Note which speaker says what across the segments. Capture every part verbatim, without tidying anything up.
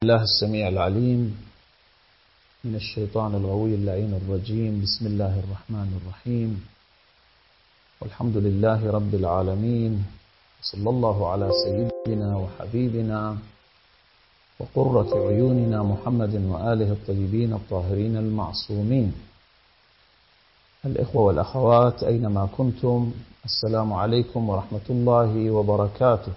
Speaker 1: الله السميع العليم من الشيطان الغوي اللعين الرجيم. بسم الله الرحمن الرحيم، والحمد لله رب العالمين، صلى الله على سيدنا وحبيبنا وقرة عيوننا محمد وآله الطيبين الطاهرين المعصومين. الإخوة والأخوات أينما كنتم، السلام عليكم ورحمة الله وبركاته.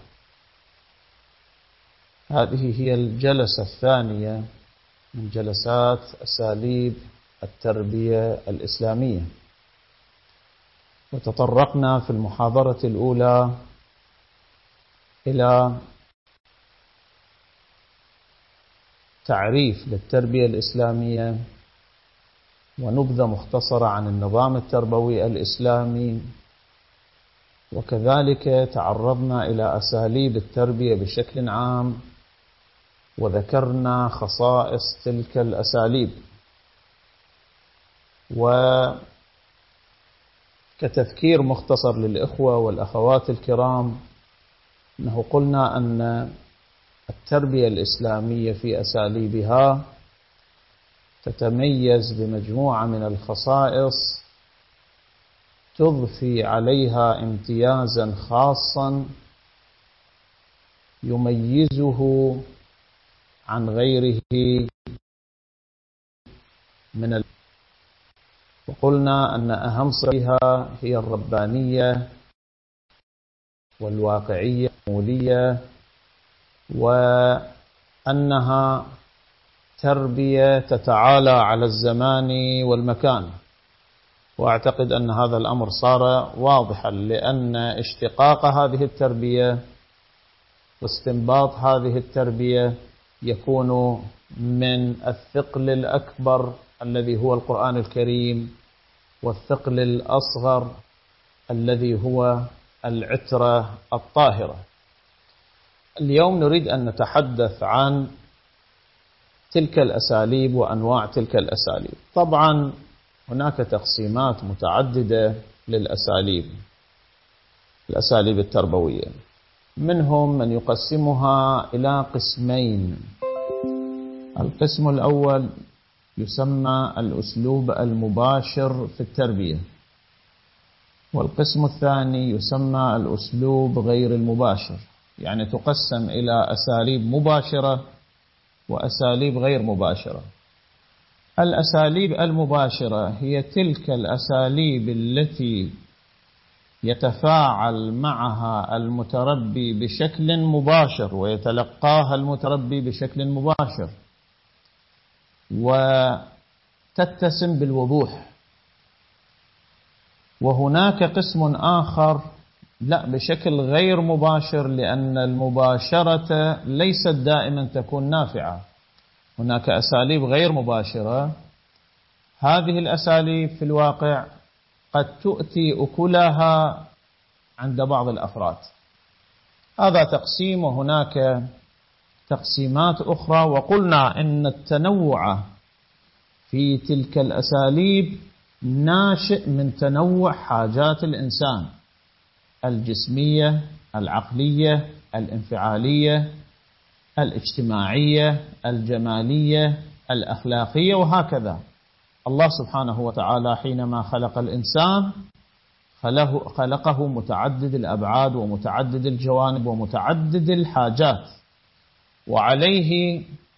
Speaker 1: هذه هي الجلسة الثانية من جلسات أساليب التربية الإسلامية، وتطرقنا في المحاضرة الأولى إلى تعريف للتربية الإسلامية ونبذة مختصرة عن النظام التربوي الإسلامي، وكذلك تعرضنا إلى أساليب التربية بشكل عام وذكرنا خصائص تلك الأساليب. وكتذكير مختصر للإخوة والأخوات الكرام، أنه قلنا أن التربية الإسلامية في أساليبها تتميز بمجموعة من الخصائص تضفي عليها امتيازا خاصا يميزه عن غيره من ال... وقلنا أن أهم صفاتها هي الربانية والواقعية والشمولية، وأنها تربية تتعالى على الزمان والمكان. وأعتقد أن هذا الأمر صار واضحا، لأن اشتقاق هذه التربية واستنباط هذه التربية يكون من الثقل الأكبر الذي هو القرآن الكريم، والثقل الأصغر الذي هو العترة الطاهرة. اليوم نريد أن نتحدث عن تلك الأساليب وأنواع تلك الأساليب. طبعا هناك تقسيمات متعددة للأساليب الأساليب التربوية، منهم من يقسمها إلى قسمين. القسم الأول يسمى الأسلوب المباشر في التربية، والقسم الثاني يسمى الأسلوب غير المباشر، يعني تقسم إلى أساليب مباشرة وأساليب غير مباشرة. الأساليب المباشرة هي تلك الأساليب التي يتفاعل معها المتربي بشكل مباشر ويتلقاها المتربي بشكل مباشر، وتتسم بالوضوح. وهناك قسم آخر لا، بشكل غير مباشر، لأن المباشرة ليست دائما تكون نافعة. هناك أساليب غير مباشرة، هذه الأساليب في الواقع قد تؤتي أكلها عند بعض الأفراد. هذا تقسيم، وهناك تقسيمات أخرى. وقلنا إن التنوع في تلك الأساليب ناشئ من تنوع حاجات الإنسان الجسمية، العقلية، الانفعالية، الاجتماعية، الجمالية، الأخلاقية، وهكذا. الله سبحانه وتعالى حينما خلق الإنسان خلقه متعدد الأبعاد ومتعدد الجوانب ومتعدد الحاجات، وعليه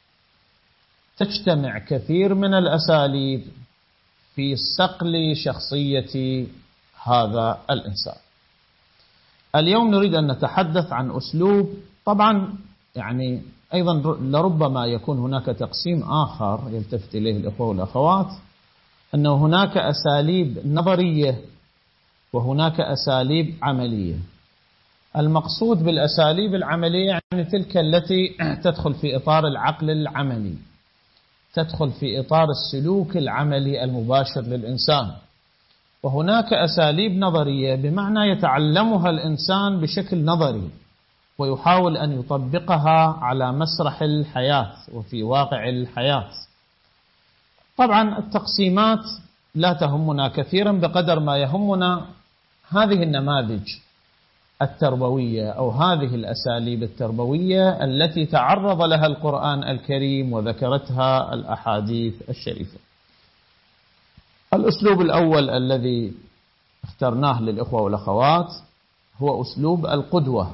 Speaker 1: تجتمع كثير من الأساليب في صقل شخصية هذا الإنسان. اليوم نريد أن نتحدث عن أسلوب، طبعا يعني أيضا لربما يكون هناك تقسيم آخر يلتفت إليه الأخوة والأخوات، أنه هناك أساليب نظرية وهناك أساليب عملية. المقصود بالأساليب العملية يعني تلك التي تدخل في إطار العقل العملي، تدخل في إطار السلوك العملي المباشر للإنسان. وهناك أساليب نظرية بمعنى يتعلمها الإنسان بشكل نظري ويحاول أن يطبقها على مسرح الحياة وفي واقع الحياة. طبعا التقسيمات لا تهمنا كثيرا بقدر ما يهمنا هذه النماذج التربوية أو هذه الأساليب التربوية التي تعرض لها القرآن الكريم وذكرتها الأحاديث الشريفة. الأسلوب الأول الذي اخترناه للإخوة والأخوات هو أسلوب القدوة.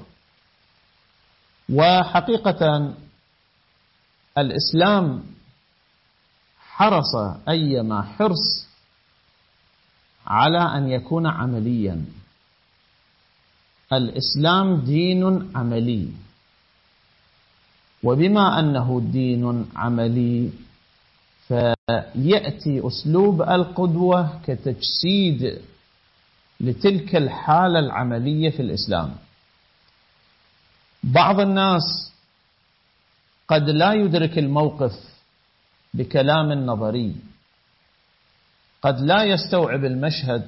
Speaker 1: وحقيقة الإسلام حرص أيما حرص على أن يكون عمليا. الإسلام دين عملي، وبما أنه دين عملي فيأتي أسلوب القدوة كتجسيد لتلك الحالة العملية في الإسلام. بعض الناس قد لا يدرك الموقف بكلام نظري، قد لا يستوعب المشهد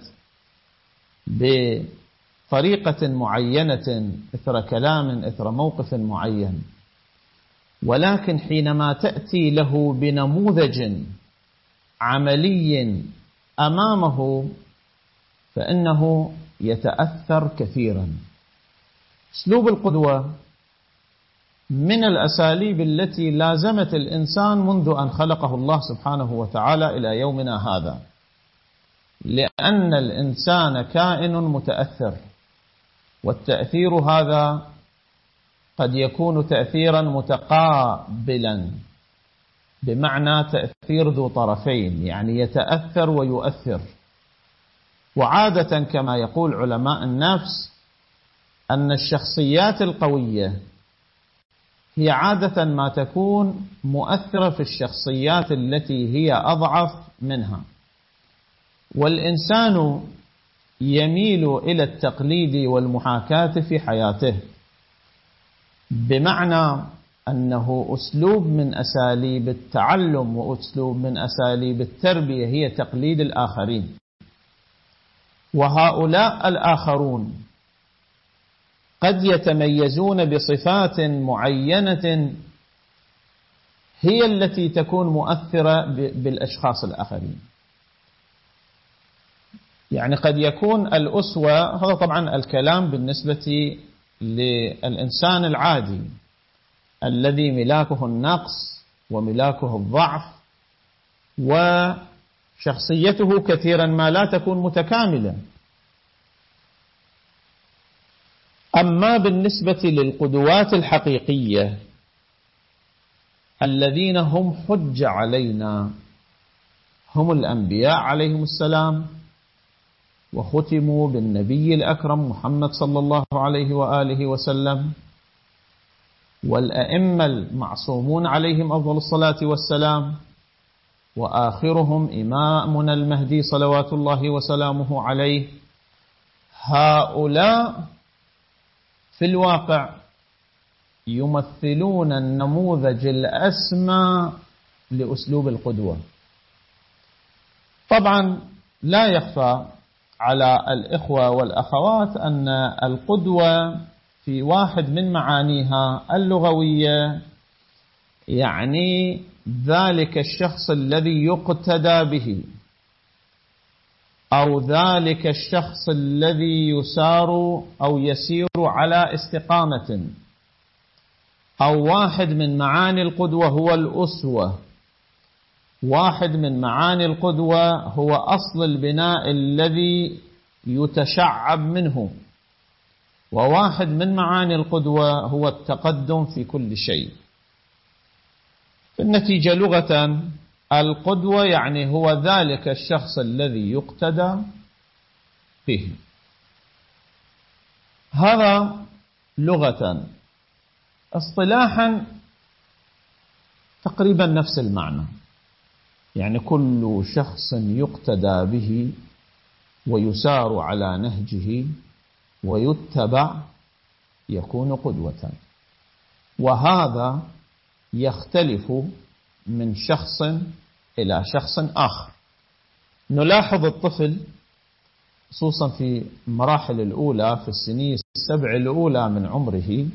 Speaker 1: بطريقة معينة إثر كلام إثر موقف معين، ولكن حينما تأتي له بنموذج عملي أمامه فإنه يتأثر كثيرا. أسلوب القدوة من الأساليب التي لازمت الإنسان منذ أن خلقه الله سبحانه وتعالى إلى يومنا هذا، لأن الإنسان كائن متأثر، والتأثير هذا قد يكون تأثيرا متقابلا، بمعنى تأثير ذو طرفين، يعني يتأثر ويؤثر. وعادة كما يقول علماء النفس أن الشخصيات القوية هي عادة ما تكون مؤثرة في الشخصيات التي هي أضعف منها. والإنسان يميل إلى التقليد والمحاكاة في حياته، بمعنى أنه أسلوب من أساليب التعلم وأسلوب من أساليب التربية هي تقليد الآخرين. وهؤلاء الآخرون قد يتميزون بصفات معينة هي التي تكون مؤثرة بالأشخاص الآخرين. يعني قد يكون الأسوة، هذا طبعا الكلام بالنسبة للإنسان العادي الذي ملاكه النقص وملاكه الضعف وشخصيته كثيرا ما لا تكون متكاملة. أما بالنسبة للقدوات الحقيقية الذين هم حج علينا هم الأنبياء عليهم السلام، وختموا بالنبي الأكرم محمد صلى الله عليه وآله وسلم، والأئمة المعصومون عليهم أفضل الصلاة والسلام، وآخرهم إمامنا المهدي صلوات الله وسلامه عليه. هؤلاء في الواقع يمثلون النموذج الأسمى لأسلوب القدوة. طبعا لا يخفى على الإخوة والأخوات أن القدوة في واحد من معانيها اللغوية يعني ذلك الشخص الذي يقتدى به، أو ذلك الشخص الذي يسار أو يسير على استقامة، أو واحد من معاني القدوة هو الأسوة، واحد من معاني القدوة هو أصل البناء الذي يتشعب منه، وواحد من معاني القدوة هو التقدم في كل شيء. في النتيجة لغة القدوة يعني هو ذلك الشخص الذي يقتدى به. هذا لغة. اصطلاحا تقريبا نفس المعنى، يعني كل شخص يقتدى به ويسار على نهجه ويتبع يكون قدوة. وهذا يختلف من شخص إلى شخص آخر. نلاحظ الطفل خصوصا في المراحل الأولى، في السنين السبع الأولى من عمره،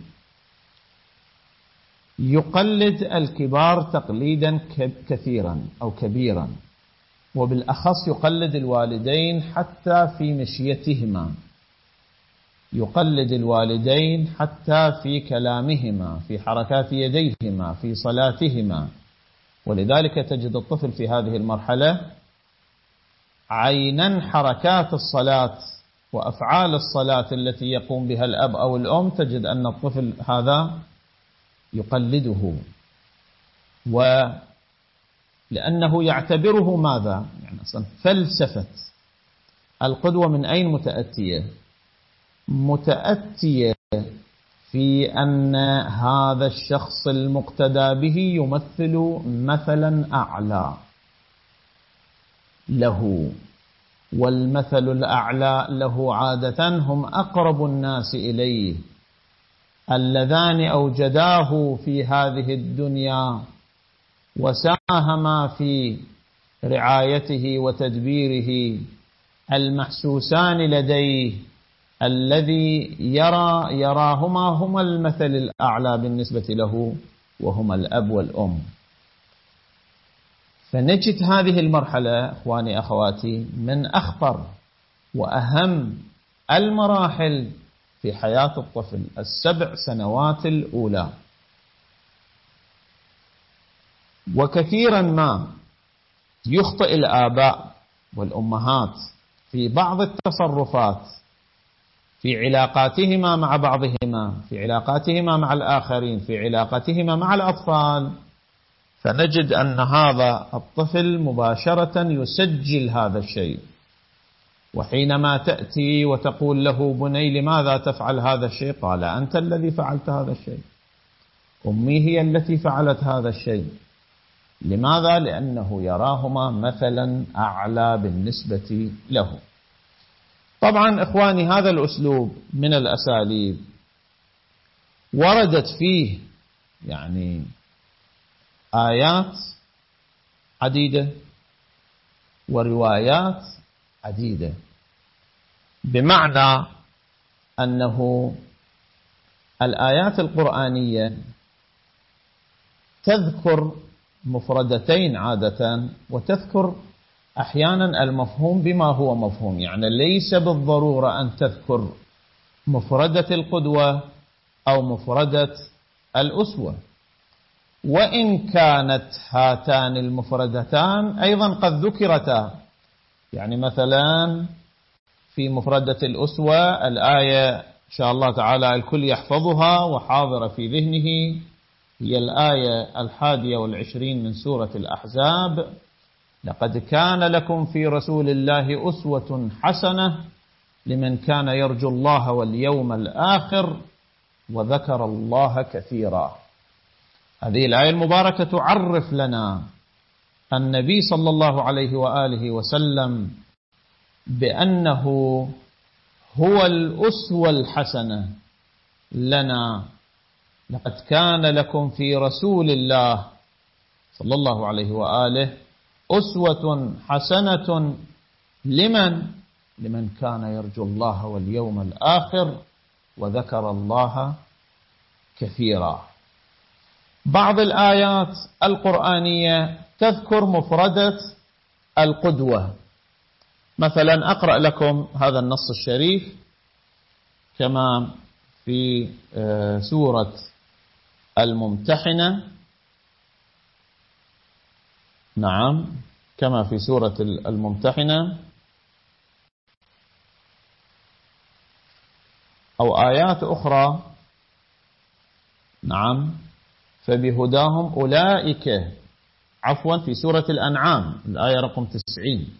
Speaker 1: يقلد الكبار تقليدا كثيرا أو كبيرا، وبالأخص يقلد الوالدين حتى في مشيتهما. يقلد الوالدين حتى في كلامهما، في حركات يديهما، في صلاتهما. ولذلك تجد الطفل في هذه المرحلة عينا حركات الصلاة وأفعال الصلاة التي يقوم بها الأب أو الأم، تجد أن الطفل هذا يقلده، ولأنه يعتبره ماذا؟ يعني أصلا فلسفة القدوة من أين متأتية؟ متأتية في أن هذا الشخص المقتدى به يمثل مثلا أعلى له، والمثل الأعلى له عادة هم أقرب الناس إليه، اللذان أوجداه في هذه الدنيا وساهما في رعايته وتدبيره، المحسوسان لديه، الذي يرى يراهما هما المثل الأعلى بالنسبة له، وهما الأب والأم. فنجد هذه المرحلة أخواني أخواتي من أخطر وأهم المراحل في حياة الطفل، السبع سنوات الأولى. وكثيرا ما يخطئ الآباء والأمهات في بعض التصرفات في علاقاتهما مع بعضهما، في علاقاتهما مع الآخرين، في علاقتهما مع الأطفال، فنجد أن هذا الطفل مباشرة يسجل هذا الشيء. وحينما تأتي وتقول له بني لماذا تفعل هذا الشيء؟ قال أنت الذي فعلت هذا الشيء، أمي هي التي فعلت هذا الشيء. لماذا؟ لأنه يراهما مثلا أعلى بالنسبة له. طبعا إخواني هذا الأسلوب من الأساليب وردت فيه يعني آيات عديدة وروايات عديدة، بمعنى أنه الآيات القرآنية تذكر مفردتين عادة، وتذكر أحيانا المفهوم بما هو مفهوم. يعني ليس بالضرورة أن تذكر مفردة القدوة أو مفردة الأسوة، وإن كانت هاتان المفردتان أيضا قد ذكرتا. يعني مثلا في مفردة الأسوة الآية إن شاء الله تعالى الكل يحفظها وحاضرة في ذهنه، هي الآية الحادية والعشرين من سورة الأحزاب: لقد كان لكم في رسول الله أسوة حسنة لمن كان يرجو الله واليوم الآخر وذكر الله كثيرا. هذه الآية المباركة تعرف لنا النبي صلى الله عليه وآله وسلم بأنه هو الأسوة الحسنة لنا. لقد كان لكم في رسول الله صلى الله عليه وآله أسوة حسنة لمن لمن كان يرجو الله واليوم الآخر وذكر الله كثيرا. بعض الآيات القرآنية تذكر مفردة القدوة. مثلا أقرأ لكم هذا النص الشريف كما في سورة الممتحنة. نعم، كما في سورة الممتحنة، أو آيات أخرى. نعم، فبهداهم أولئك، عفوا في سورة الأنعام الآية رقم تسعين: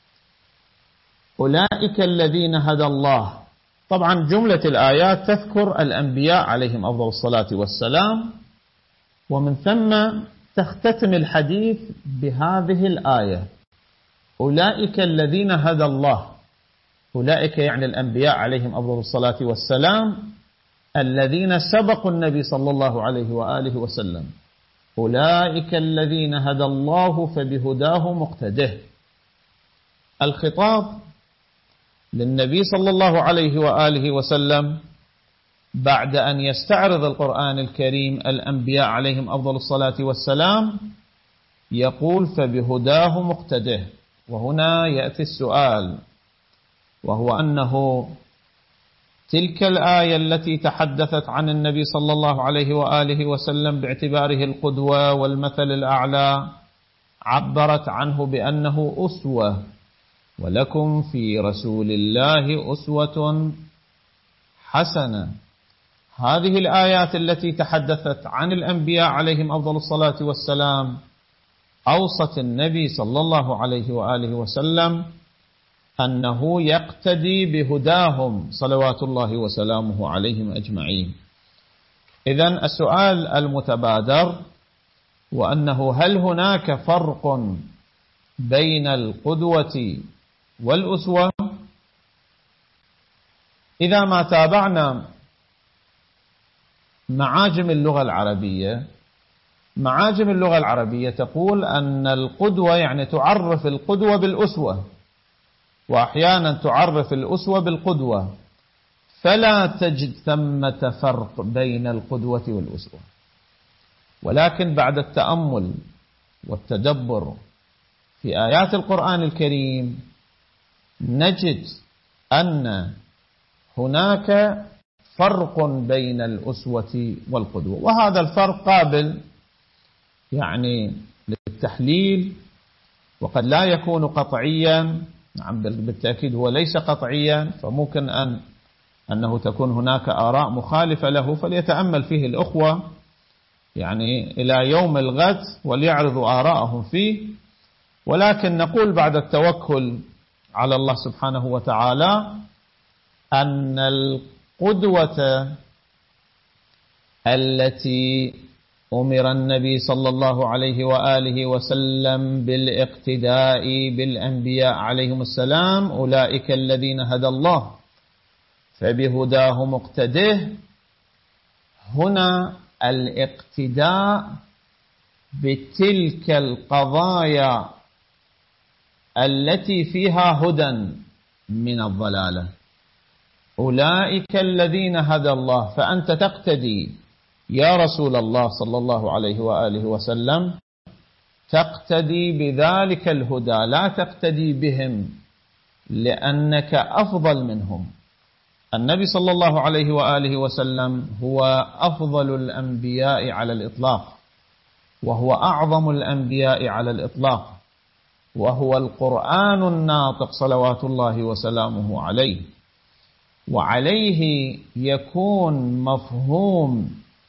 Speaker 1: أولئك الذين هدى الله. طبعا جملة الآيات تذكر الأنبياء عليهم أفضل الصلاة والسلام، ومن ثم تختتم الحديث بهذه الآية: أولئك الذين هدى الله. أولئك يعني الأنبياء عليهم أفضل الصلاة والسلام الذين سبقوا النبي صلى الله عليه وآله وسلم. أولئك الذين هدى الله فبهداه مقتده. الخطاب للنبي صلى الله عليه وآله وسلم بعد أن يستعرض القرآن الكريم الأنبياء عليهم أفضل الصلاة والسلام يقول فبهداه مقتده. وهنا يأتي السؤال، وهو أنه تلك الآية التي تحدثت عن النبي صلى الله عليه وآله وسلم باعتباره القدوة والمثل الأعلى عبرت عنه بأنه أسوة، ولكم في رسول الله أسوة حسنة. هذه الآيات التي تحدثت عن الأنبياء عليهم أفضل الصلاة والسلام أوصت النبي صلى الله عليه وآله وسلم أنه يقتدي بهداهم صلوات الله وسلامه عليهم أجمعين. إذن السؤال المتبادر وأنه هل هناك فرق بين القدوة والأسوة؟ إذا ما تابعنا معاجم اللغة العربية، معاجم اللغة العربية تقول أن القدوة يعني تعرف القدوة بالأسوة، وأحيانا تعرف الأسوة بالقدوة، فلا تجد ثمة فرق بين القدوة والأسوة. ولكن بعد التأمل والتدبر في آيات القرآن الكريم نجد أن هناك فرق بين الأسوة والقدوة، وهذا الفرق قابل يعني للتحليل، وقد لا يكون قطعيا. نعم بالتأكيد هو ليس قطعيا، فممكن أن أنه تكون هناك آراء مخالفة له، فليتأمل فيه الأخوة يعني إلى يوم الغد وليعرضوا آراءهم فيه. ولكن نقول بعد التوكل على الله سبحانه وتعالى أن القدوة التي أمر النبي صلى الله عليه وآله وسلم بالاقتداء بالأنبياء عليهم السلام أولئك الذين هدى الله فبهداه مقتده. هنا الاقتداء بتلك القضايا التي فيها هدى من الضلالة، أولئك الذين هدى الله، فأنت تقتدي يا رسول الله صلى الله عليه وآله وسلم، تقتدي بذلك الهدى، لا تقتدي بهم لأنك أفضل منهم. النبي صلى الله عليه وآله وسلم هو أفضل الأنبياء على الإطلاق، وهو أعظم الأنبياء على الإطلاق، وهو القرآن الناطق صلوات الله وسلامه عليه، وعليه يكون مفهوم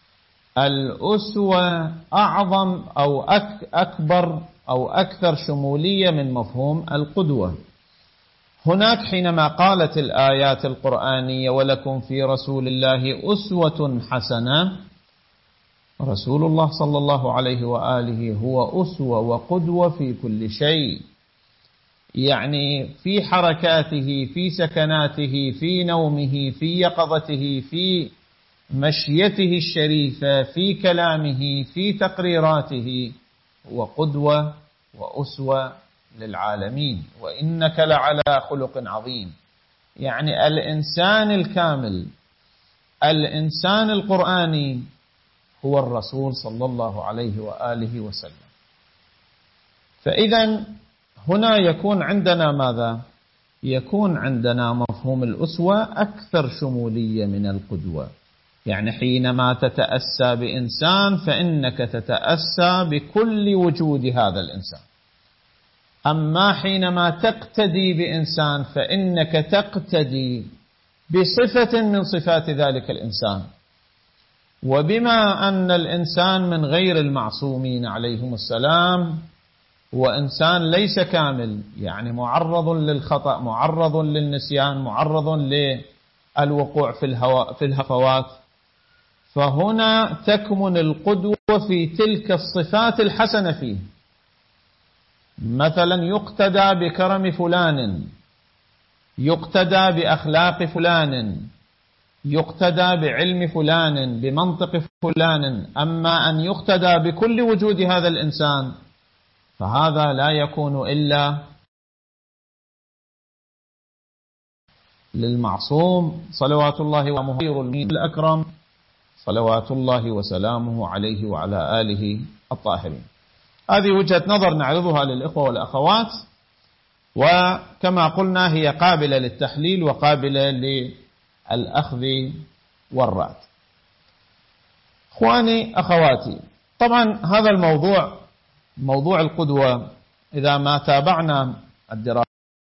Speaker 1: الأسوة أعظم أو أكبر أو أكثر شمولية من مفهوم القدوة. هناك حينما قالت الآيات القرآنية ولكم في رسول الله أسوة حسنة، رسول الله صلى الله عليه وآله هو أسوة وقدوة في كل شيء، يعني في حركاته، في سكناته، في نومه، في يقظته، في مشيته الشريفة، في كلامه، في تقريراته، هو قدوة وأسوة للعالمين. وإنك لعلى خلق عظيم، يعني الإنسان الكامل، الإنسان القرآني هو الرسول صلى الله عليه وآله وسلم. فإذا هنا يكون عندنا ماذا؟ يكون عندنا مفهوم الأسوة أكثر شمولية من القدوة. يعني حينما تتأسى بإنسان فإنك تتأسى بكل وجود هذا الإنسان، أما حينما تقتدي بإنسان فإنك تقتدي بصفة من صفات ذلك الإنسان. وبما أن الإنسان من غير المعصومين عليهم السلام هو إنسان ليس كامل، يعني معرض للخطأ، معرض للنسيان، معرض للوقوع في الهواء في الهفوات، فهنا تكمن القدوة في تلك الصفات الحسنة فيه. مثلا يقتدى بكرم فلان، يقتدى بأخلاق فلان، يقتدى بعلم فلان، بمنطق فلان. أما أن يقتدى بكل وجود هذا الإنسان فهذا لا يكون إلا للمعصوم صلوات الله ومهير المين الأكرم صلوات الله وسلامه عليه وعلى آله الطاهرين. هذه وجهة نظر نعرضها للإخوة والأخوات، وكما قلنا هي قابلة للتحليل وقابلة الأخذ والرد. إخواني أخواتي، طبعا هذا الموضوع موضوع القدوة إذا ما تابعنا الدراسات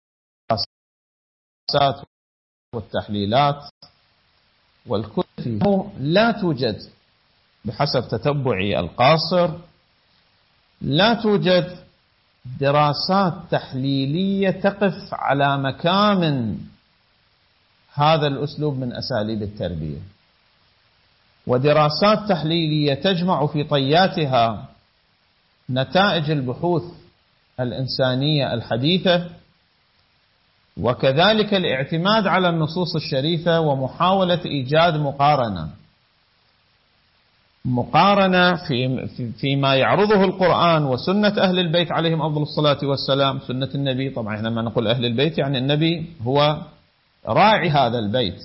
Speaker 1: والتحليلات والكتب لا توجد بحسب تتبعي القاصر لا توجد دراسات تحليلية تقف على مكامن هذا الأسلوب من أساليب التربية، ودراسات تحليلية تجمع في طياتها نتائج البحوث الإنسانية الحديثة، وكذلك الاعتماد على النصوص الشريفة ومحاولة إيجاد مقارنة مقارنة في فيما يعرضه القرآن وسنة أهل البيت عليهم أفضل الصلاة والسلام. سنة النبي، طبعا احنا لما نقول أهل البيت يعني النبي هو راعي هذا البيت.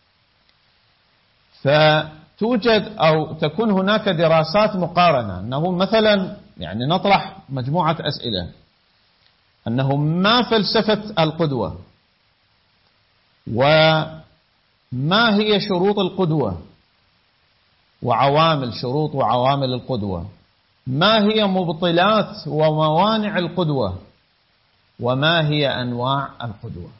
Speaker 1: فتوجد أو تكون هناك دراسات مقارنة، أنه مثلا يعني نطرح مجموعة أسئلة، أنه ما فلسفة القدوة، وما هي شروط القدوة وعوامل شروط وعوامل القدوة، ما هي مبطلات وموانع القدوة، وما هي أنواع القدوة،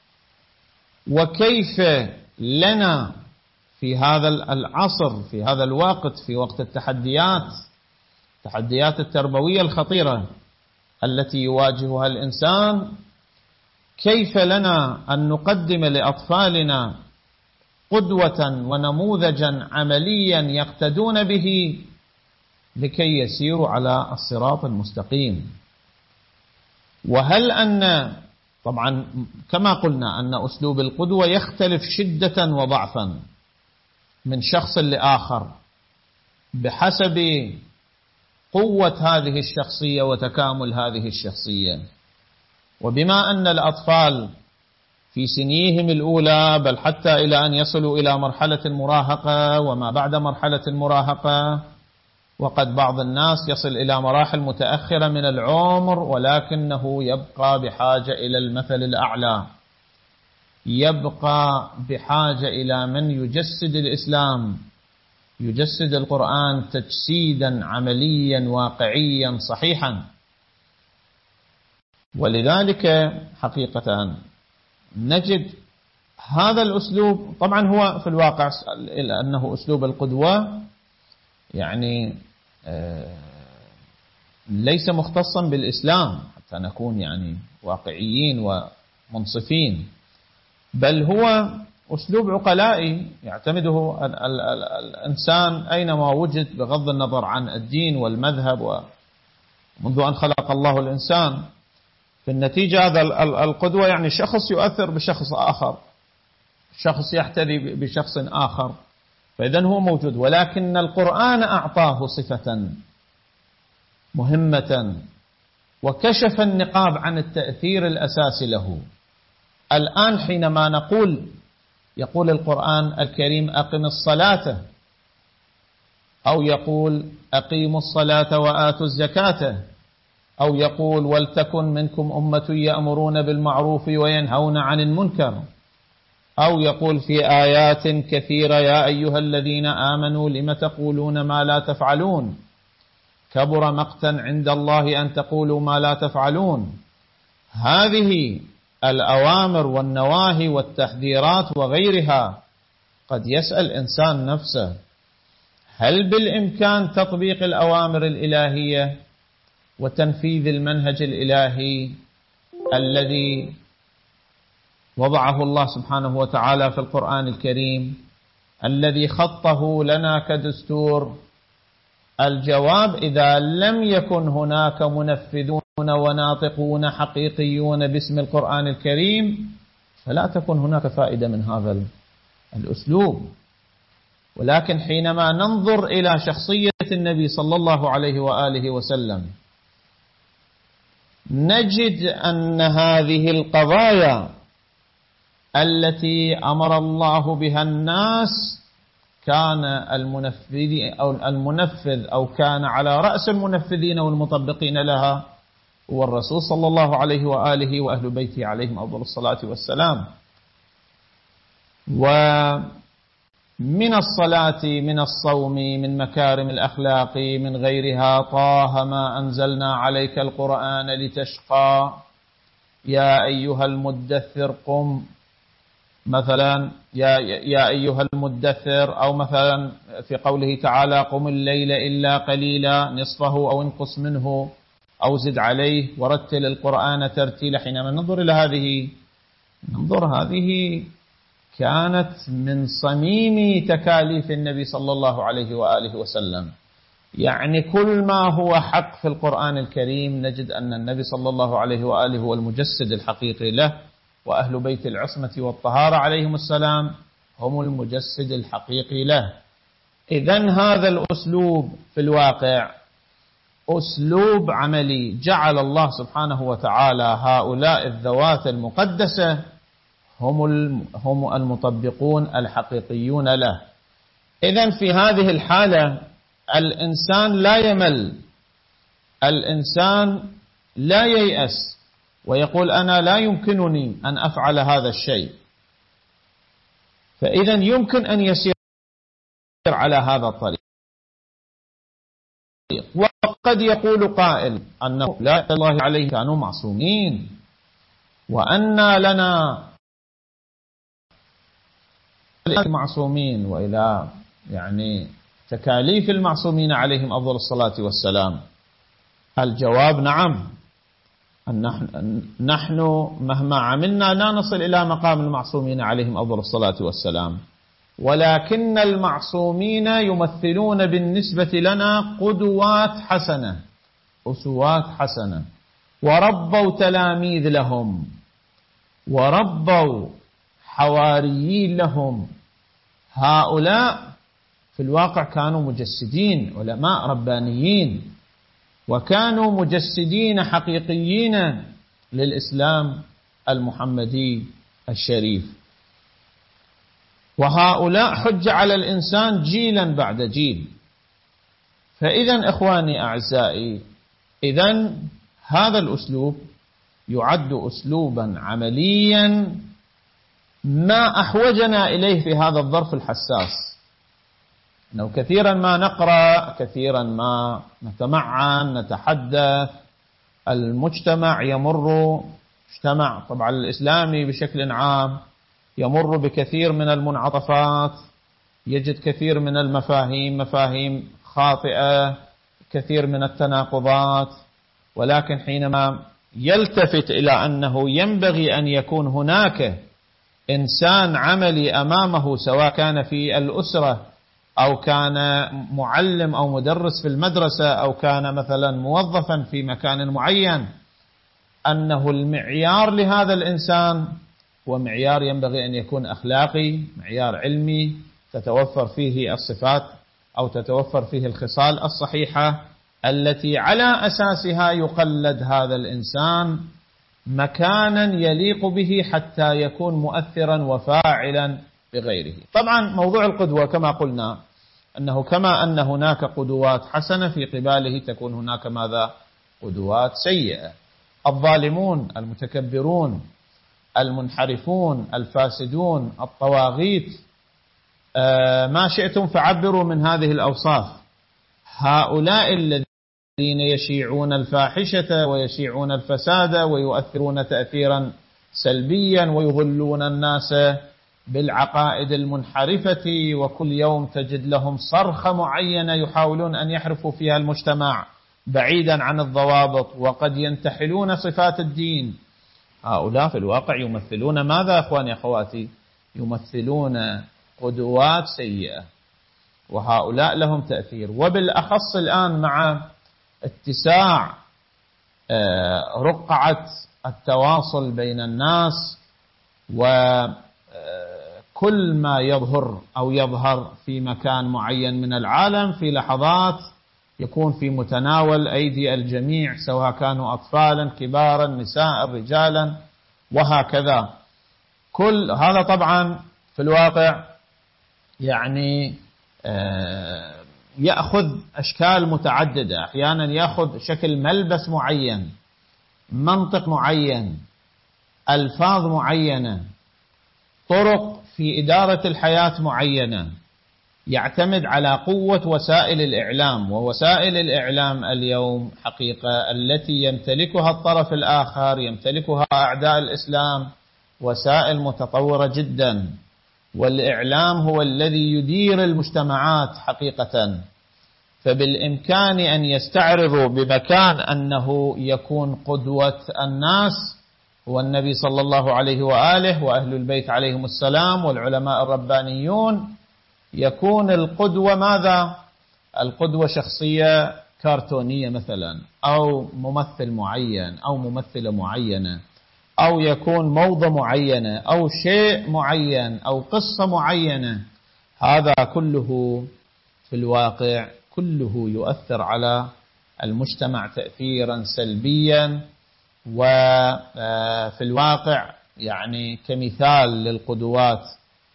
Speaker 1: وكيف لنا في هذا العصر في هذا الوقت في وقت التحديات التحديات التربوية الخطيرة التي يواجهها الإنسان، كيف لنا أن نقدم لأطفالنا قدوة ونموذجا عمليا يقتدون به لكي يسيروا على الصراط المستقيم. وهل أن طبعا كما قلنا أن أسلوب القدوة يختلف شدة وضعفا من شخص لآخر بحسب قوة هذه الشخصية وتكامل هذه الشخصية. وبما أن الأطفال في سنيهم الأولى بل حتى إلى أن يصلوا إلى مرحلة المراهقة وما بعد مرحلة المراهقة، وقد بعض الناس يصل إلى مراحل متأخرة من العمر ولكنه يبقى بحاجة إلى المثل الأعلى، يبقى بحاجة إلى من يجسد الإسلام، يجسد القرآن تجسيدا عمليا واقعيا صحيحا. ولذلك حقيقة نجد هذا الأسلوب، طبعا هو في الواقع أنه أسلوب القدوة يعني ليس مختصا بالإسلام حتى نكون يعني واقعيين ومنصفين، بل هو أسلوب عقلائي يعتمده الإنسان أينما وجد بغض النظر عن الدين والمذهب، ومنذ أن خلق الله الإنسان. في النتيجة هذا القدوة يعني شخص يؤثر بشخص آخر، شخص يحتذي بشخص آخر، فإذن هو موجود. ولكن القرآن أعطاه صفة مهمة وكشف النقاب عن التأثير الأساسي له. الآن حينما نقول يقول القرآن الكريم أقم الصلاة، أو يقول أقيموا الصلاة وآتوا الزكاة، أو يقول ولتكن منكم أمة يأمرون بالمعروف وينهون عن المنكر، أو يقول في آيات كثيرة يا أيها الذين آمنوا لم تقولون ما لا تفعلون كبر مقتا عند الله أن تقولوا ما لا تفعلون. هذه الأوامر والنواهي والتحذيرات وغيرها قد يسأل الإنسان نفسه هل بالإمكان تطبيق الأوامر الإلهية وتنفيذ المنهج الإلهي الذي وضعه الله سبحانه وتعالى في القرآن الكريم الذي خطه لنا كدستور؟ الجواب إذا لم يكن هناك منفذون وناطقون حقيقيون باسم القرآن الكريم فلا تكون هناك فائدة من هذا الأسلوب. ولكن حينما ننظر إلى شخصية النبي صلى الله عليه وآله وسلم نجد أن هذه القضايا التي أمر الله بها الناس كان المنفذ أو المنفذ أو كان على رأس المنفذين والمطبقين لها هو الرسول صلى الله عليه وآله وأهل بيته عليهم أفضل الصلاة والسلام. ومن الصلاة، من الصوم، من مكارم الأخلاق، من غيرها. طه ما أنزلنا عليك القرآن لتشقى، يا أيها المدثر قم، مثلا يا, يا أيها المدثر، أو مثلا في قوله تعالى قم الليل إلا قليلا نصفه أو انقص منه أو زد عليه ورتل القرآن ترتيلا. حينما ننظر إلى هذه ننظر هذه كانت من صميم تكاليف النبي صلى الله عليه وآله وسلم. يعني كل ما هو حق في القرآن الكريم نجد أن النبي صلى الله عليه وآله هو المجسد الحقيقي له، وأهل بيت العصمة والطهارة عليهم السلام هم المجسد الحقيقي له. إذن هذا الأسلوب في الواقع أسلوب عملي جعل الله سبحانه وتعالى هؤلاء الذوات المقدسة هم هم المطبقون الحقيقيون له. إذن في هذه الحالة الإنسان لا يمل، الإنسان لا ييأس ويقول أنا لا يمكنني أن أفعل هذا الشيء، فإذا يمكن أن يسير على هذا الطريق. وقد يقول قائل أنه لا الله عليه كانوا معصومين، وأن لنا معصومين وإلى يعني تكاليف المعصومين عليهم أفضل الصلاة والسلام. الجواب نعم، نحن مهما عملنا لا نصل إلى مقام المعصومين عليهم أفضل الصلاة والسلام، ولكن المعصومين يمثلون بالنسبة لنا قدوات حسنة، أسوات حسنة، وربوا تلاميذ لهم، وربوا حواريين لهم. هؤلاء في الواقع كانوا مجسدين، علماء ربانيين، وكانوا مجسدين حقيقيين للإسلام المحمدي الشريف. وهؤلاء حج على الإنسان جيلا بعد جيل. فإذا إخواني أعزائي، إذن هذا الأسلوب يعد أسلوبا عمليا ما أحوجنا إليه في هذا الظرف الحساس، أنه كثيرا ما نقرأ، كثيرا ما نتمعن، نتحدث، المجتمع يمر، مجتمع طبعا الإسلامي بشكل عام يمر بكثير من المنعطفات، يجد كثير من المفاهيم، مفاهيم خاطئة، كثير من التناقضات. ولكن حينما يلتفت إلى أنه ينبغي أن يكون هناك إنسان عملي أمامه، سواء كان في الأسرة أو كان معلم أو مدرس في المدرسة أو كان مثلا موظفا في مكان معين، أنه المعيار لهذا الإنسان هو معيار ينبغي أن يكون أخلاقي، معيار علمي تتوفر فيه الصفات أو تتوفر فيه الخصال الصحيحة التي على أساسها يقلد هذا الإنسان مكانا يليق به حتى يكون مؤثرا وفاعلا بغيره. طبعا موضوع القدوة كما قلنا أنه كما أن هناك قدوات حسنة في قباله تكون هناك ماذا؟ قدوات سيئة. الظالمون، المتكبرون، المنحرفون، الفاسدون، الطواغيت، آه ما شئتم فعبروا من هذه الأوصاف. هؤلاء الذين يشيعون الفاحشة ويشيعون الفساد ويؤثرون تأثيرا سلبيا ويضلون الناس بالعقائد المنحرفة، وكل يوم تجد لهم صرخة معينة يحاولون أن يحرفوا فيها المجتمع بعيدا عن الضوابط، وقد ينتحلون صفات الدين. هؤلاء في الواقع يمثلون ماذا أخواني أخواتي؟ يمثلون قدوات سيئة، وهؤلاء لهم تأثير. وبالأخص الآن مع اتساع رقعة التواصل بين الناس، وكل ما يظهر أو يظهر في مكان معين من العالم في لحظات يكون في متناول أيدي الجميع، سواء كانوا أطفالا، كبارا، نساء، رجالا، وهكذا. كل هذا طبعا في الواقع يعني يأخذ أشكال متعددة، أحيانا يأخذ شكل ملبس معين، منطق معين، ألفاظ معينة، طرق في إدارة الحياة معينة يعتمد على قوة وسائل الإعلام، ووسائل الإعلام اليوم حقيقة التي يمتلكها الطرف الآخر، يمتلكها أعداء الإسلام، وسائل متطورة جدا، والإعلام هو الذي يدير المجتمعات حقيقة. فبالإمكان أن يستعرضوا بمكان أنه يكون قدوة الناس هو النبي صلى الله عليه وآله وأهل البيت عليهم السلام والعلماء الربانيون. يكون القدوة ماذا؟ القدوة شخصية كرتونية مثلا، أو ممثل معين أو ممثلة معينة، أو يكون موضة معينة أو شيء معين أو قصة معينة. هذا كله في الواقع كله يؤثر على المجتمع تأثيرا سلبيا. وفي الواقع يعني كمثال للقدوات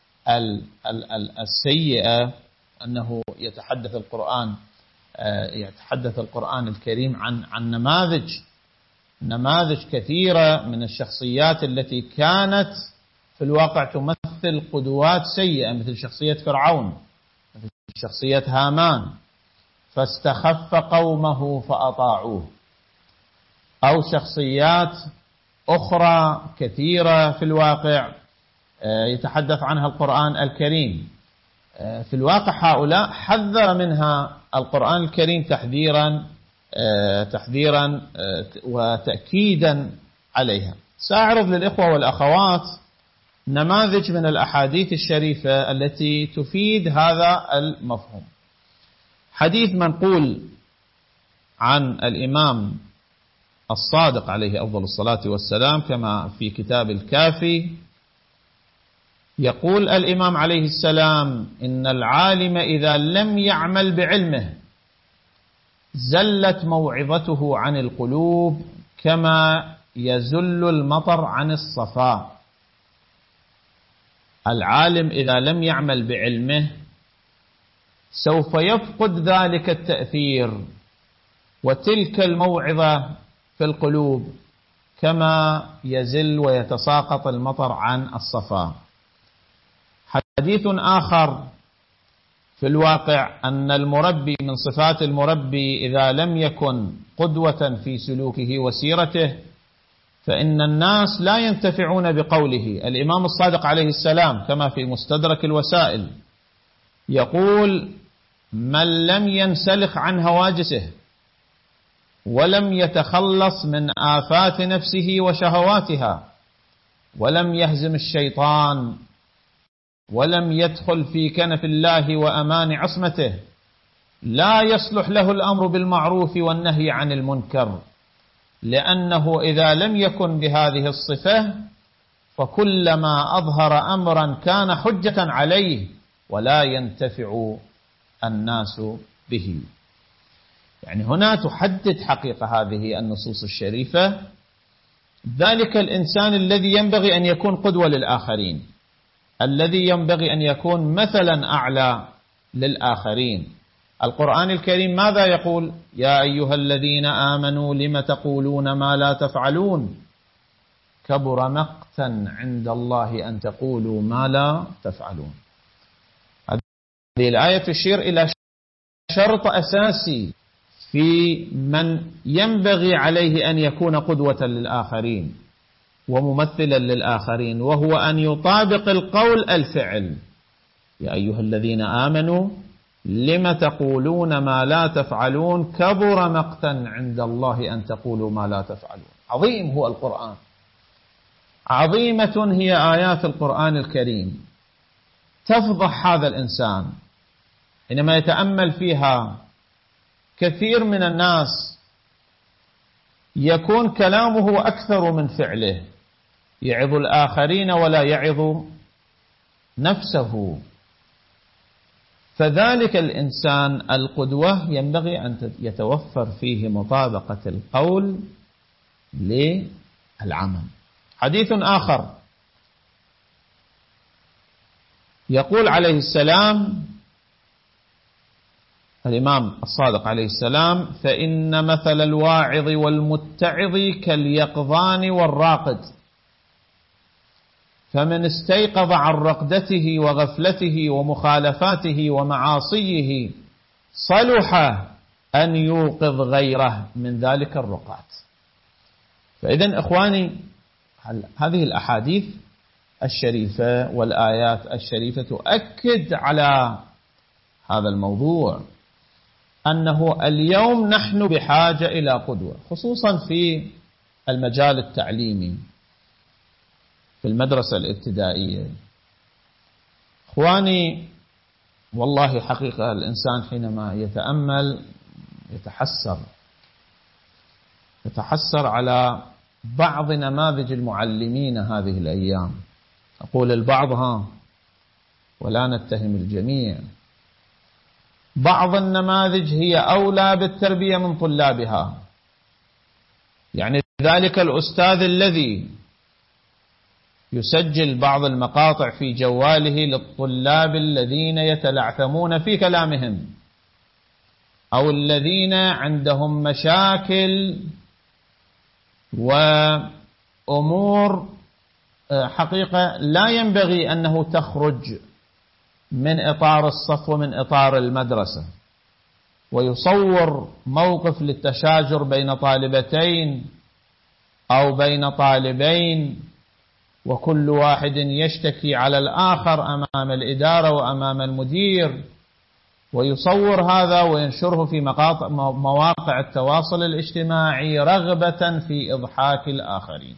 Speaker 1: السيئة أنه يتحدث القرآن يتحدث القرآن الكريم عن عن نماذج نماذج كثيرة من الشخصيات التي كانت في الواقع تمثل قدوات سيئة، مثل شخصية فرعون، مثل شخصية هامان، فاستخف قومه فأطاعوه، أو شخصيات أخرى كثيرة في الواقع يتحدث عنها القرآن الكريم. في الواقع هؤلاء حذر منها القرآن الكريم تحذيرا تحذيرا وتأكيدا عليها. سأعرض للإخوة والأخوات نماذج من الأحاديث الشريفة التي تفيد هذا المفهوم. حديث منقول عن الإمام الصادق عليه أفضل الصلاة والسلام كما في كتاب الكافي. يقول الإمام عليه السلام: إن العالم إذا لم يعمل بعلمه زلت موعظته عن القلوب كما يزل المطر عن الصفاء. العالم إذا لم يعمل بعلمه سوف يفقد ذلك التأثير وتلك الموعظة في القلوب كما يزل ويتساقط المطر عن الصفاء. حديث آخر في الواقع أن المربي من صفات المربي إذا لم يكن قدوة في سلوكه وسيرته فإن الناس لا ينتفعون بقوله. الإمام الصادق عليه السلام كما في مستدرك الوسائل يقول: من لم ينسلخ عن هواجسه ولم يتخلص من آفات نفسه وشهواتها ولم يهزم الشيطان ولم يدخل في كنف الله وأمان عصمته لا يصلح له الأمر بالمعروف والنهي عن المنكر، لأنه إذا لم يكن بهذه الصفة فكلما أظهر أمرا كان حجة عليه ولا ينتفع الناس به. يعني هنا تحدد حقيقة هذه النصوص الشريفة ذلك الإنسان الذي ينبغي أن يكون قدوة للآخرين، الذي ينبغي أن يكون مثلا أعلى للآخرين. القرآن الكريم ماذا يقول؟ يا أيها الذين آمنوا لم تقولون ما لا تفعلون كبر مقتا عند الله أن تقولوا ما لا تفعلون. هذه الآية تشير إلى شرط أساسي في من ينبغي عليه أن يكون قدوة للآخرين وممثلا للآخرين، وهو أن يطابق القول الفعل. يا أيها الذين آمنوا لم تقولون ما لا تفعلون كبر مقتا عند الله أن تقولوا ما لا تفعلون. عظيم هو القرآن، عظيمة هي آيات القرآن الكريم، تفضح هذا الإنسان حينما يتأمل فيها. كثير من الناس يكون كلامه أكثر من فعله، يعظ الآخرين ولا يعظ نفسه. فذلك الإنسان القدوة ينبغي أن يتوفر فيه مطابقة القول للعمل. حديث آخر يقول عليه السلام الإمام الصادق عليه السلام: فإن مثل الواعظ والمتعظ كاليقظان والراقد. فمن استيقظ عن رقدته وغفلته ومخالفاته ومعاصيه صلح أن يوقظ غيره من ذلك الرقات. فإذن إخواني، هذه الأحاديث الشريفة والآيات الشريفة تؤكد على هذا الموضوع، أنه اليوم نحن بحاجة إلى قدوة، خصوصا في المجال التعليمي في المدرسة الابتدائية. إخواني، والله حقيقة الإنسان حينما يتأمل يتحسر يتحسر على بعض نماذج المعلمين هذه الأيام. أقول البعض ها ولا نتهم الجميع. بعض النماذج هي أولى بالتربية من طلابها. يعني ذلك الأستاذ الذي يسجل بعض المقاطع في جواله للطلاب الذين يتلعثمون في كلامهم أو الذين عندهم مشاكل وأمور حقيقة لا ينبغي أنه تخرج من إطار الصف ومن إطار المدرسة، ويصور موقف للتشاجر بين طالبتين أو بين طالبين، وكل واحد يشتكي على الآخر أمام الإدارة وأمام المدير، ويصور هذا وينشره في مواقع التواصل الاجتماعي رغبة في إضحاك الآخرين،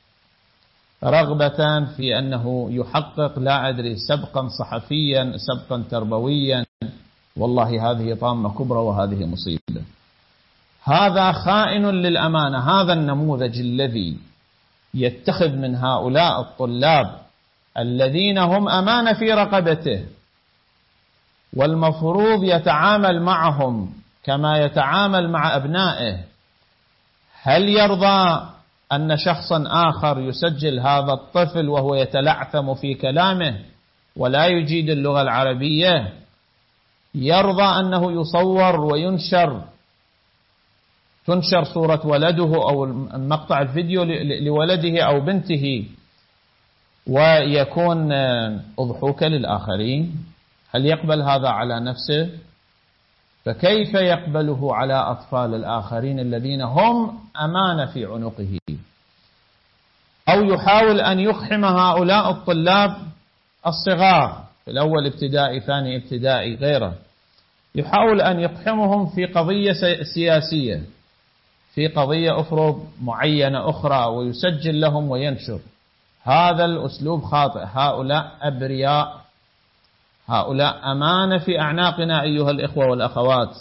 Speaker 1: رغبة في أنه يحقق لا أدري سبقا صحفيا سبقا تربويا. والله هذه طامة كبرى وهذه مصيبة. هذا خائن للأمانة. هذا النموذج الذي يتخذ من هؤلاء الطلاب الذين هم أمانة في رقبته، والمفروض يتعامل معهم كما يتعامل مع أبنائه، هل يرضى أن شخصا آخر يسجل هذا الطفل وهو يتلعثم في كلامه ولا يجيد اللغة العربية؟ يرضى أنه يصور وينشر تنشر صورة ولده أو مقطع الفيديو لولده أو بنته ويكون أضحوك للآخرين؟ هل يقبل هذا على نفسه؟ فكيف يقبله على أطفال الآخرين الذين هم أمانة في عنقه؟ أو يحاول أن يقحم هؤلاء الطلاب الصغار في الأول ابتدائي ثاني ابتدائي غيره، يحاول أن يقحمهم في قضية سياسية، في قضية أفرض معينة أخرى، ويسجل لهم وينشر. هذا الأسلوب خاطئ. هؤلاء أبرياء، هؤلاء أمانة في أعناقنا أيها الإخوة والأخوات.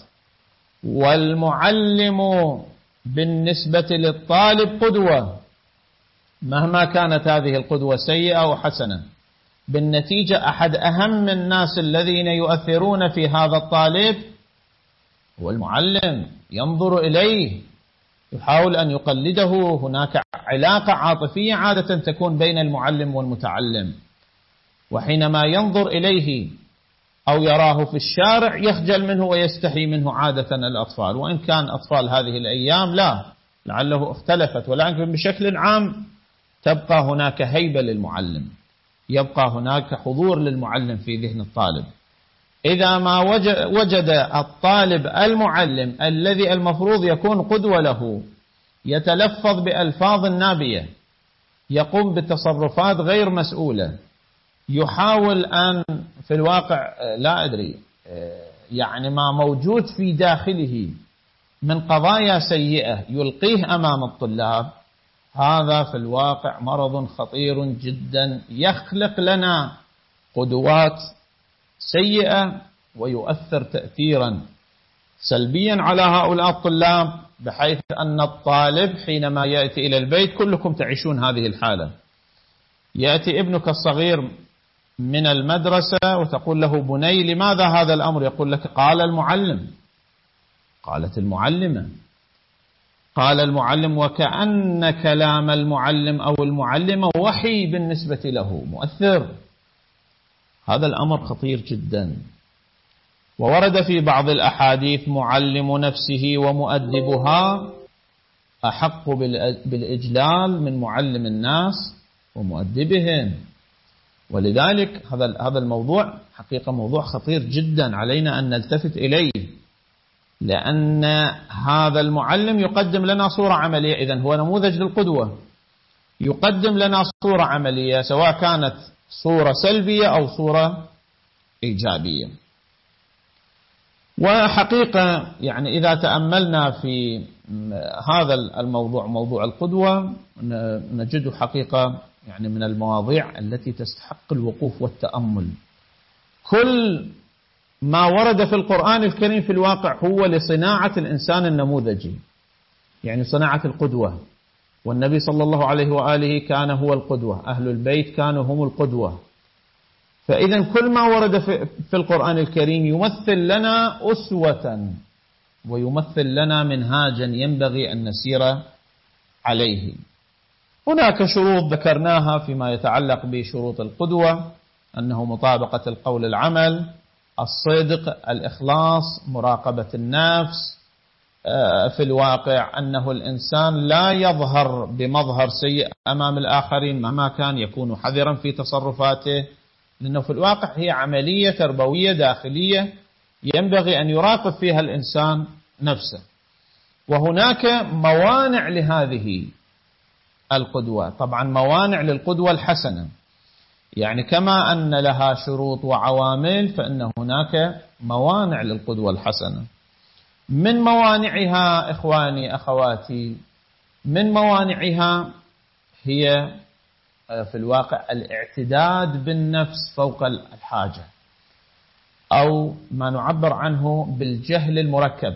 Speaker 1: والمعلم بالنسبة للطالب قدوة، مهما كانت هذه القدوة سيئة أو حسنة. بالنتيجة أحد أهم الناس الذين يؤثرون في هذا الطالب هو المعلم. ينظر إليه، يحاول أن يقلده. هناك علاقة عاطفية عادة تكون بين المعلم والمتعلم، وحينما ينظر إليه أو يراه في الشارع يخجل منه ويستحي منه عادة الأطفال، وإن كان أطفال هذه الأيام لا، لعله اختلفت، ولكن بشكل عام تبقى هناك هيبة للمعلم، يبقى هناك حضور للمعلم في ذهن الطالب. إذا ما وجد الطالب المعلم الذي المفروض يكون قدوة له يتلفظ بألفاظ نابية، يقوم بتصرفات غير مسؤولة، يحاول أن في الواقع لا أدري يعني ما موجود في داخله من قضايا سيئة يلقيه أمام الطلاب، هذا في الواقع مرض خطير جدا يخلق لنا قدوات سيئة ويؤثر تأثيرا سلبيا على هؤلاء الطلاب، بحيث أن الطالب حينما يأتي إلى البيت، كلكم تعيشون هذه الحالة، يأتي ابنك الصغير من المدرسة وتقول له بني لماذا هذا الأمر؟ يقول لك قال المعلم، قالت المعلمة، قال المعلم، وكأن كلام المعلم أو المعلمة وحي بالنسبة له مؤثر. هذا الأمر خطير جدا. وورد في بعض الأحاديث معلم نفسه ومؤدبها أحق بالإجلال من معلم الناس ومؤدبهم. ولذلك هذا هذا الموضوع حقيقة موضوع خطير جدا، علينا أن نلتفت إليه، لأن هذا المعلم يقدم لنا صورة عملية، إذن هو نموذج للقدوة، يقدم لنا صورة عملية سواء كانت صورة سلبية أو صورة إيجابية. وحقيقة يعني إذا تأملنا في هذا الموضوع، موضوع القدوة، نجد حقيقة يعني من المواضيع التي تستحق الوقوف والتأمل. كل ما ورد في القرآن الكريم في الواقع هو لصناعة الإنسان النموذجي، يعني صناعة القدوة، والنبي صلى الله عليه وآله كان هو القدوة، أهل البيت كانوا هم القدوة. فإذا كل ما ورد في القرآن الكريم يمثل لنا أسوة ويمثل لنا منهاجا ينبغي أن نسير عليه. هناك شروط ذكرناها فيما يتعلق بشروط القدوة، أنه مطابقة القول العمل، الصدق، الإخلاص، مراقبة النفس، في الواقع أنه الإنسان لا يظهر بمظهر سيء أمام الآخرين مهما كان، يكون حذرا في تصرفاته، لأنه في الواقع هي عملية تربوية داخلية ينبغي أن يراقب فيها الإنسان نفسه. وهناك موانع لهذه القدوة، طبعا موانع للقدوة الحسنة، يعني كما أن لها شروط وعوامل فإن هناك موانع للقدوة الحسنة. من موانعها إخواني أخواتي، من موانعها هي في الواقع الاعتداد بالنفس فوق الحاجة، أو ما نعبر عنه بالجهل المركب.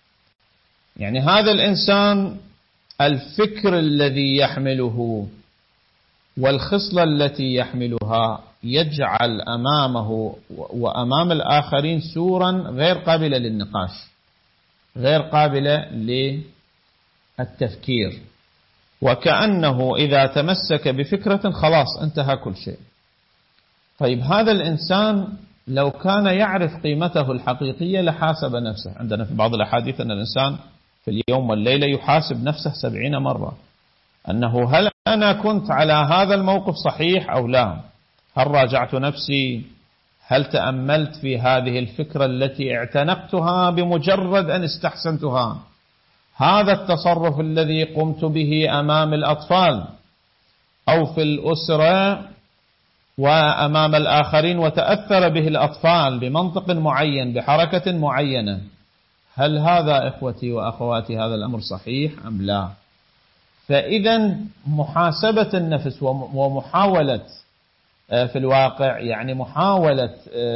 Speaker 1: يعني هذا الإنسان الفكر الذي يحمله والخصلة التي يحملها يجعل أمامه وأمام الآخرين صورا غير قابلة للنقاش، غير قابلة للتفكير، وكأنه إذا تمسك بفكرة خلاص انتهى كل شيء. طيب هذا الإنسان لو كان يعرف قيمته الحقيقية لحاسب نفسه. عندنا في بعض الأحاديث أن الإنسان في اليوم والليلة يحاسب نفسه سبعين مرة، أنه هل أنا كنت على هذا الموقف صحيح أو لا؟ هل راجعت نفسي؟ هل تأملت في هذه الفكرة التي اعتنقتها بمجرد أن استحسنتها؟ هذا التصرف الذي قمت به أمام الأطفال أو في الأسرة وأمام الآخرين وتأثر به الأطفال بمنطق معين بحركة معينة، هل هذا إخوتي وأخواتي هذا الأمر صحيح أم لا؟ فإذا محاسبة النفس ومحاولة في الواقع يعني محاولة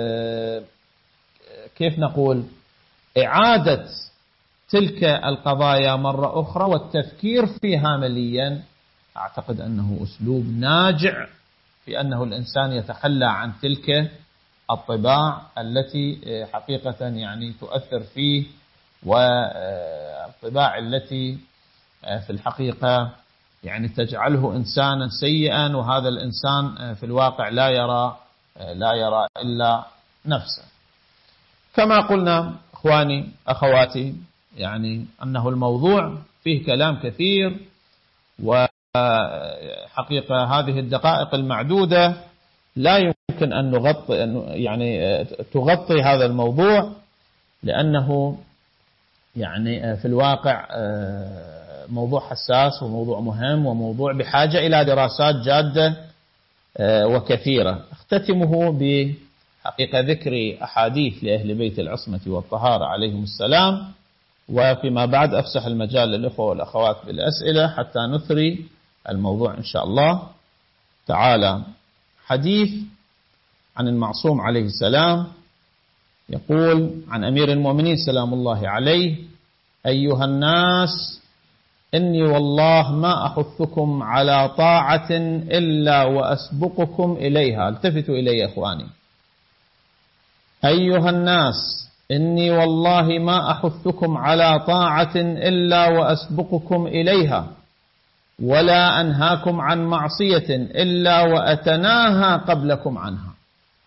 Speaker 1: كيف نقول إعادة تلك القضايا مرة أخرى والتفكير فيها مليا، أعتقد أنه أسلوب ناجع في أنه الإنسان يتخلى عن تلك الطباع التي حقيقة يعني تؤثر فيه، والطباع التي في الحقيقة يعني تجعله إنسانا سيئا، وهذا الإنسان في الواقع لا يرى لا يرى إلا نفسه. كما قلنا إخواني أخواتي يعني أنه الموضوع فيه كلام كثير، وحقيقة هذه الدقائق المعدودة لا يمكن أن نغطي يعني تغطي هذا الموضوع، لأنه يعني في الواقع موضوع حساس وموضوع مهم وموضوع بحاجة إلى دراسات جادة وكثيرة. اختتمه بحقيقة ذكر أحاديث لأهل بيت العصمة والطهارة عليهم السلام، وفيما بعد أفسح المجال للأخوة والأخوات بالأسئلة حتى نثري الموضوع إن شاء الله تعالى. حديث عن المعصوم عليه السلام، يقول عن أمير المؤمنين سلام الله عليه: أيها الناس، إني والله ما أحثكم على طاعة إلا وأسبقكم إليها. التفتوا إلي يا أخواني. أيها الناس، إني والله ما أحثكم على طاعة إلا وأسبقكم إليها، ولا أنهاكم عن معصية إلا وأتناهى قبلكم عنها.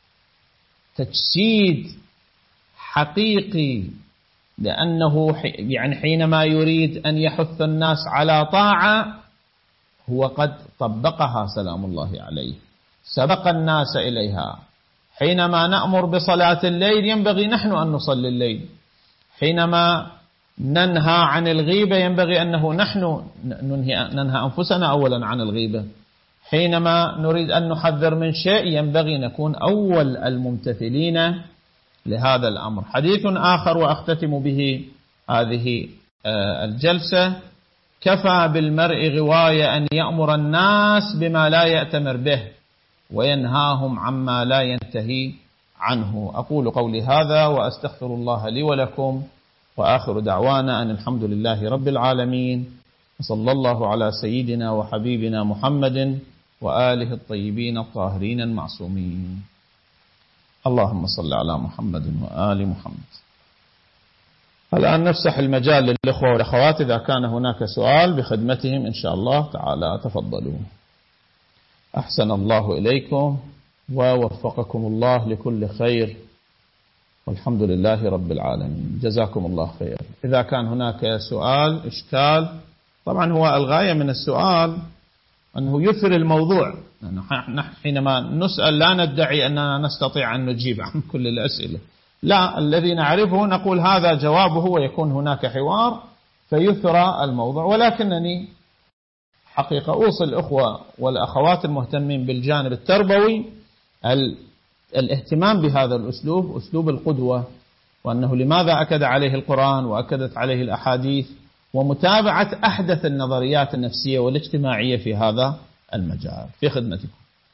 Speaker 1: تجسيد حقيقي، لأنه يعني حينما يريد أن يحث الناس على طاعة هو قد طبقها سلام الله عليه. سبق الناس إليها. حينما نأمر بصلاة الليل ينبغي نحن أن نصلي الليل. حينما ننهى عن الغيبة ينبغي أنه نحن ننهي, ننهى أنفسنا أولا عن الغيبة. حينما نريد أن نحذر من شيء ينبغي نكون أول الممتثلين لهذا الأمر. حديث آخر وأختتم به هذه الجلسة: كفى بالمرء غواية أن يأمر الناس بما لا يأتمر به وينهاهم عما لا ينتهي عنه. أقول قولي هذا وأستغفر الله لي ولكم، وآخر دعوانا أن الحمد لله رب العالمين، وصلى الله على سيدنا وحبيبنا محمد وآله الطيبين الطاهرين المعصومين. اللهم صل على محمد وآل محمد. الآن نفسح المجال للإخوة والأخوات إذا كان هناك سؤال بخدمتهم إن شاء الله تعالى. تفضلوا. أحسن الله إليكم ووفقكم الله لكل خير، والحمد لله رب العالمين. جزاكم الله خير. إذا كان هناك سؤال إشكال، طبعا هو الغاية من السؤال أنه يثر الموضوع. نحن حينما نسأل لا ندعي أننا نستطيع أن نجيب عن كل الأسئلة، لا، الذي نعرفه نقول هذا جوابه ويكون هناك حوار فيثرى الموضوع. ولكنني حقيقة أوصي الأخوة والأخوات المهتمين بالجانب التربوي الاهتمام بهذا الأسلوب، أسلوب القدوة، وأنه لماذا أكد عليه القرآن وأكدت عليه الأحاديث، ومتابعة أحدث النظريات النفسية والاجتماعية في هذا المجال. في خدمتكم.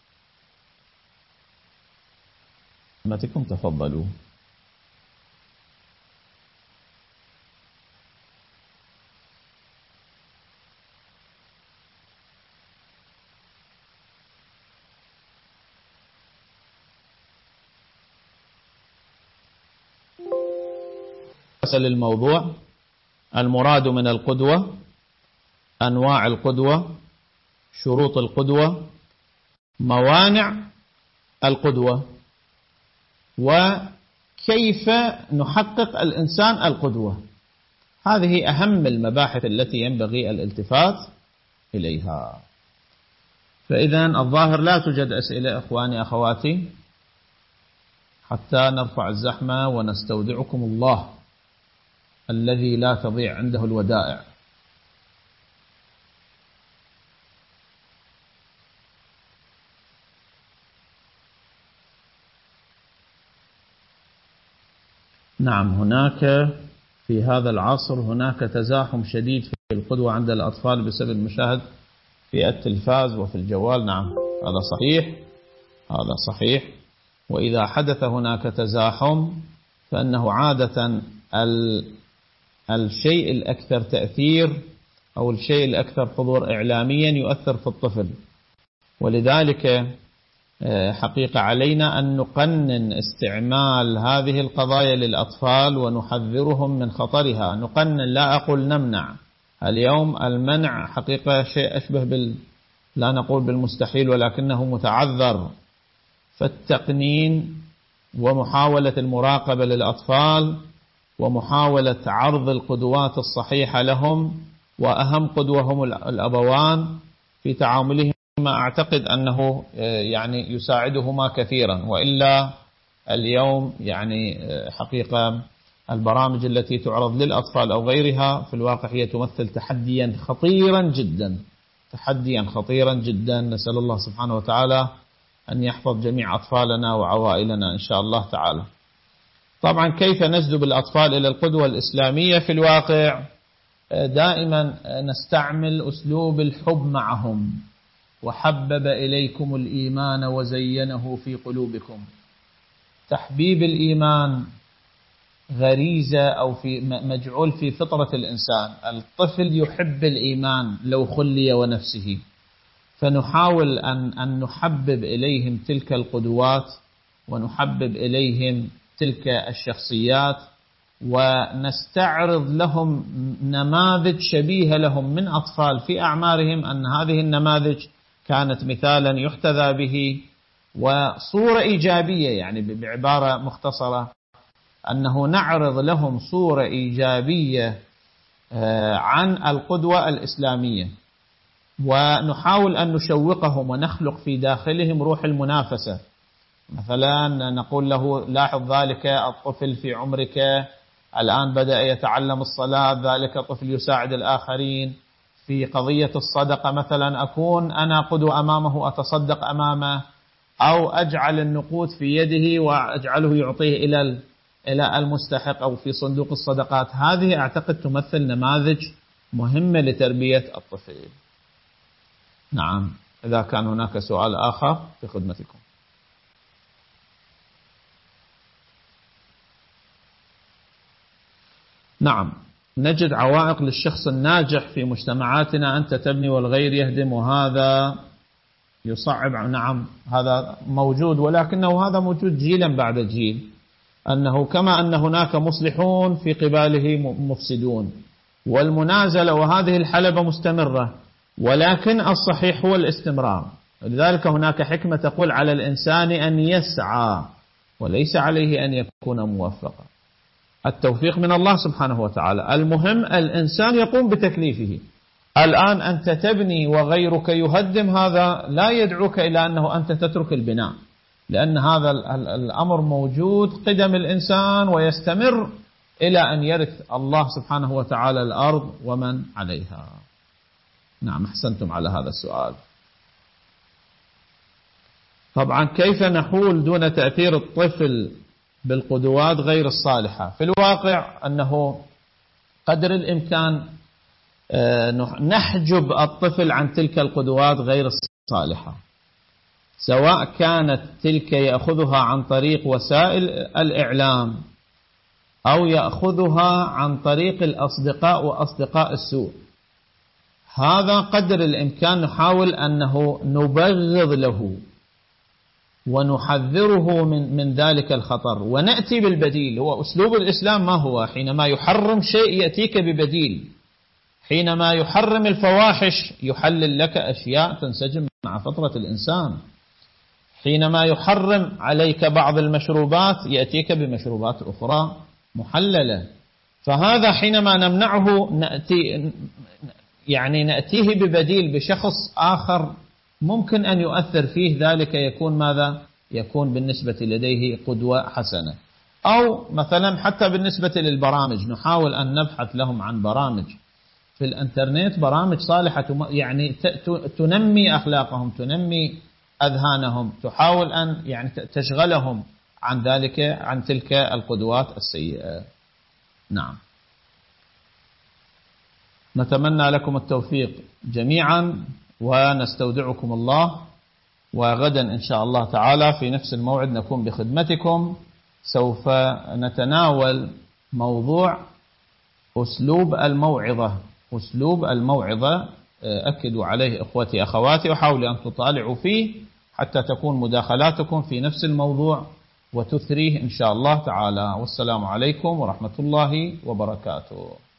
Speaker 1: خدمتكم تفضلوا. أسأل الموضوع: المراد من القدوة، أنواع القدوة، شروط القدوة، موانع القدوة، وكيف نحقق الإنسان القدوة. هذه أهم المباحث التي ينبغي الالتفات إليها. فإذا الظاهر لا توجد أسئلة إخواني أخواتي، حتى نرفع الزحمة ونستودعكم الله الذي لا تضيع عنده الودائع. نعم، هناك في هذا العصر هناك تزاحم شديد في القدوة عند الأطفال بسبب المشاهد في التلفاز وفي الجوال. نعم، هذا صحيح، هذا صحيح. وإذا حدث هناك تزاحم فإنه عادة ال الشيء الأكثر تأثير أو الشيء الأكثر حضور إعلاميا يؤثر في الطفل. ولذلك حقيقة علينا أن نقنن استعمال هذه القضايا للأطفال ونحذرهم من خطرها. نقنن، لا أقول نمنع. اليوم المنع حقيقة شيء أشبه بال لا نقول بالمستحيل ولكنه متعذر. فالتقنين ومحاولة المراقبة للأطفال ومحاولة عرض القدوات الصحيحة لهم، وأهم قدوة هم الأبوان في تعاملهم، أعتقد أنه يعني يساعدهما كثيرا. وإلا اليوم يعني حقيقة البرامج التي تعرض للأطفال أو غيرها في الواقع هي تمثل تحديا خطيرا جدا، تحديا خطيرا جدا. نسأل الله سبحانه وتعالى أن يحفظ جميع أطفالنا وعوائلنا إن شاء الله تعالى. طبعا كيف نجذب الأطفال إلى القدوة الإسلامية؟ في الواقع دائما نستعمل أسلوب الحب معهم. وحبب إليكم الإيمان وزينه في قلوبكم. تحبيب الإيمان غريزة أو في مجعول في فطرة الإنسان. الطفل يحب الإيمان لو خلي ونفسه، فنحاول أن أن نحبب إليهم تلك القدوات ونحبب إليهم تلك الشخصيات، ونستعرض لهم نماذج شبيهة لهم من أطفال في أعمارهم، أن هذه النماذج كانت مثالا يحتذى به وصورة إيجابية. يعني بعبارة مختصرة أنه نعرض لهم صورة إيجابية عن القدوة الإسلامية. ونحاول أن نشوقهم ونخلق في داخلهم روح المنافسة. مثلا نقول له لاحظ ذلك الطفل في عمرك الآن بدأ يتعلم الصلاة، ذلك الطفل يساعد الآخرين في قضية الصدقة، مثلا أكون أنا قدوة أمامه أتصدق أمامه، أو أجعل النقود في يده وأجعله يعطيه إلى إلى المستحق أو في صندوق الصدقات. هذه أعتقد تمثل نماذج مهمة لتربية الطفل. نعم، إذا كان هناك سؤال آخر في خدمتكم. نعم، نجد عوائق للشخص الناجح في مجتمعاتنا، أنت تبني والغير يهدم، وهذا يصعب. نعم هذا موجود، ولكنه هذا موجود جيلا بعد جيل، أنه كما أن هناك مصلحون في قباله مفسدون، والمنازلة وهذه الحلبة مستمرة، ولكن الصحيح هو الاستمرار. لذلك هناك حكمة تقول على الإنسان أن يسعى وليس عليه أن يكون موفقا. التوفيق من الله سبحانه وتعالى، المهم الإنسان يقوم بتكليفه. الآن أنت تبني وغيرك يهدم، هذا لا يدعوك إلى أنه أنت تترك البناء، لأن هذا الأمر موجود قدم الإنسان ويستمر إلى أن يرث الله سبحانه وتعالى الأرض ومن عليها. نعم، أحسنتم على هذا السؤال. طبعا كيف نحول دون تأثير الطفل بالقدوات غير الصالحة؟ في الواقع أنه قدر الإمكان نحجب الطفل عن تلك القدوات غير الصالحة، سواء كانت تلك يأخذها عن طريق وسائل الإعلام أو يأخذها عن طريق الأصدقاء وأصدقاء السوء. هذا قدر الإمكان نحاول أنه نبغض له ونحذره من من ذلك الخطر، ونأتي بالبديل. هو أسلوب الإسلام ما هو؟ حينما يحرم شيء يأتيك ببديل، حينما يحرم الفواحش يحلل لك أشياء تنسجم مع فطرة الإنسان، حينما يحرم عليك بعض المشروبات يأتيك بمشروبات أخرى محللة. فهذا حينما نمنعه نأتي يعني نأتيه ببديل بشخص آخر ممكن أن يؤثر فيه، ذلك يكون ماذا؟ يكون بالنسبة لديه قدوة حسنة. أو مثلا حتى بالنسبة للبرامج نحاول أن نبحث لهم عن برامج في الانترنت، برامج صالحة يعني تنمي أخلاقهم، تنمي أذهانهم، تحاول أن يعني تشغلهم عن ذلك عن تلك القدوات السيئة. نعم، نتمنى لكم التوفيق جميعا ونستودعكم الله، وغدا إن شاء الله تعالى في نفس الموعد نكون بخدمتكم. سوف نتناول موضوع أسلوب الموعظة. أسلوب الموعظة أكدوا عليه إخوتي أخواتي، وحاولوا أن تطالعوا فيه حتى تكون مداخلاتكم في نفس الموضوع وتثريه إن شاء الله تعالى. والسلام عليكم ورحمة الله وبركاته.